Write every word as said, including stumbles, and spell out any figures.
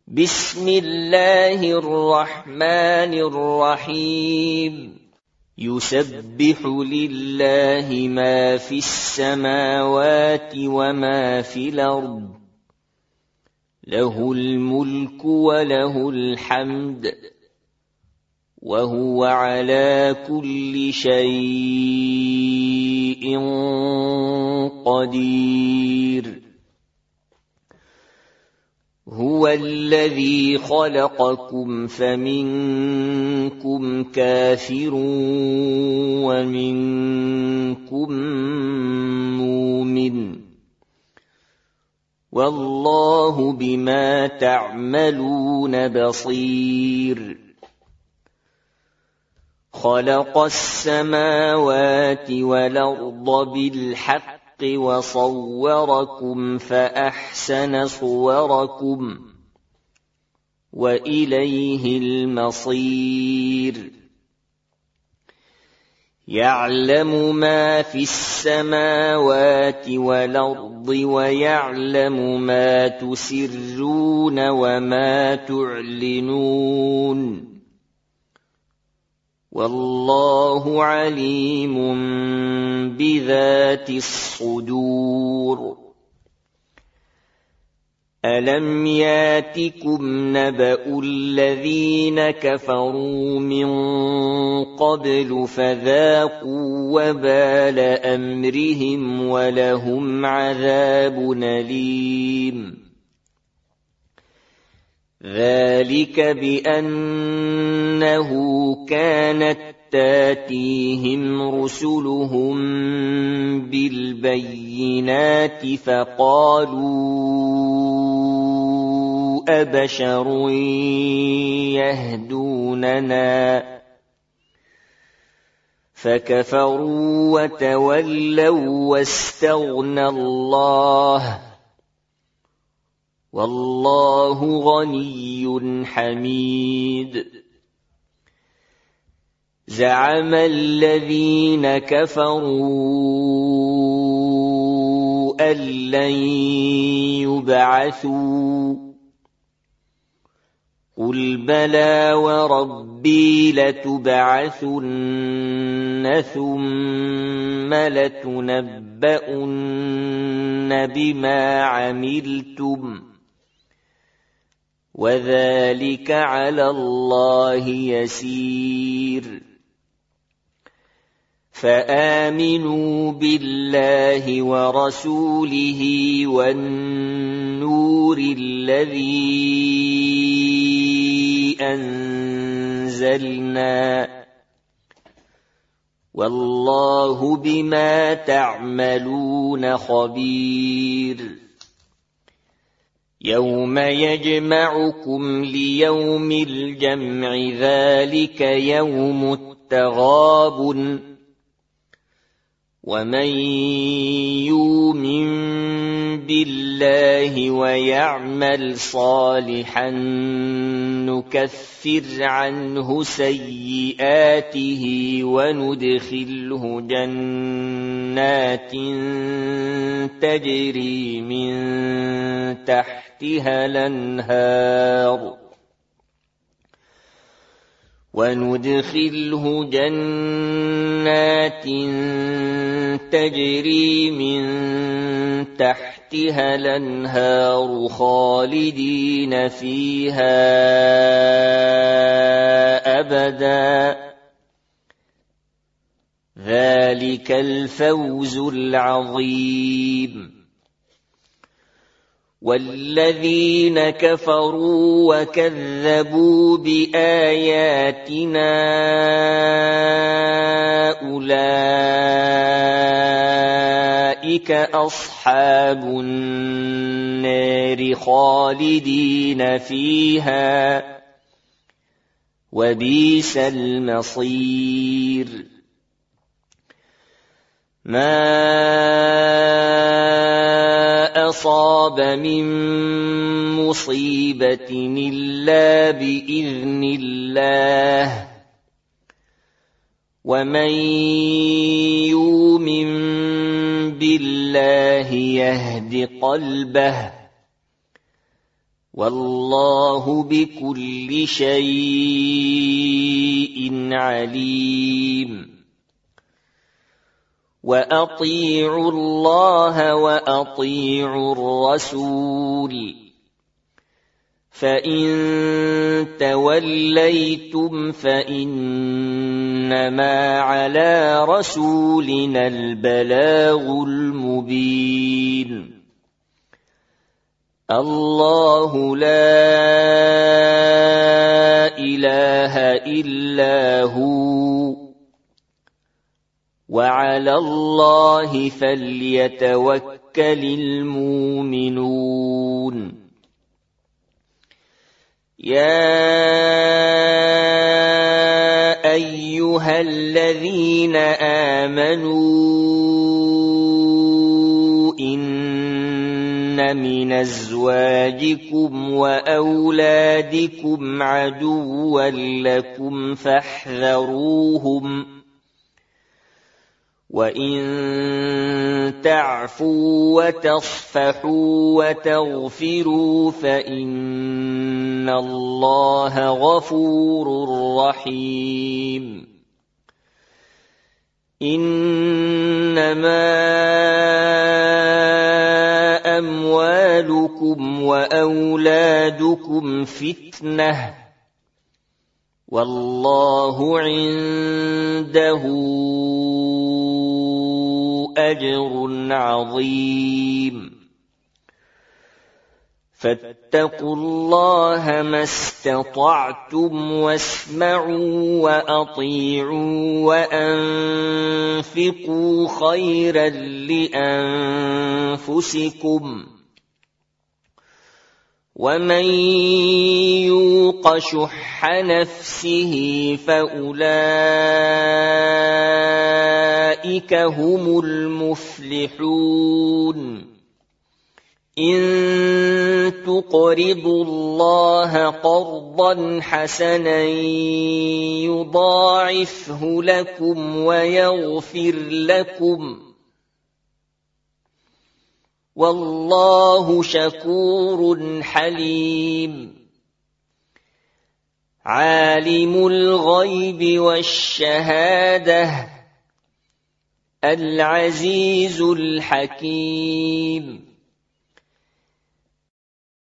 بسم الله الرحمن الرحيم يسبح لله ما في السماوات وما في الأرض له الملك وله الحمد وهو على كل شيء قدير هو الذي خلقكم فمنكم كافر ومنكم مؤمن والله بما تعملون بصير خلق السماوات والأرض بالحق وصوركم فأحسن صوركم وإليه المصير يعلم ما في السماوات والأرض ويعلم ما تسرون وما تعلنون والله عليم بذات الصدور ألم ياتكم نبأ الذين كفروا من قبل فذاقوا وبال أمرهم ولهم عذاب أليم ذلك بأنه كانت تاتيهم رسلهم بالبينات فقالوا أبشر يهدوننا فكفروا وتولوا واستغنى الله والله غني حميد زعم الذين كفروا أن لن يبعثوا قل بلى وربي لتبعثن ثم لتنبؤن بما عملتم وذلك على الله يسير فآمنوا بالله ورسوله والنور الذي أنزلنا والله بما تعملون خبير يوم يجمعكم ليوم الجمع ذلك يوم التغابن ومن يؤمن بالله ويعمل صالحا نكفر عنه سيئاته وندخله جنات تجري من تحتها الأنهار وندخله جنات تجري من تحتها الأنهار خالدين فيها أبدا ذلك الفوز العظيم والذين كفروا وكذبوا بآياتنا أولئك أصحاب النار خالدين فيها وبئس المصير ما أصاب من مصيبة إلا بإذن الله ومن يؤمن بالله يهد قلبه والله بكل شيء عليم وأطيعوا الله وأطيعوا الرسول فإن توليتم فإنما على رسولنا البلاغ المبين الله لا إله إلا هو وعلى الله فليتوكل المؤمنون يا أيها الذين آمنوا إن من أزواجكم وأولادكم عدوا لكم فاحذروهم وإن تعفوا وتصفحوا وتغفروا فإن الله غفور رحيم إنما أموالكم وأولادكم فتنة والله عنده أجر عظيم فاتقوا الله ما استطعتم واسمعوا وأطيعوا وأنفقوا خيرا لأنفسكم ومن يوق شح نفسه فأولئك هم المفلحون إن تقرضوا الله قرضا حسنا يضاعفه لكم ويغفر لكم والله شكور حليم عالم الغيب والشهادة العزيز الحكيم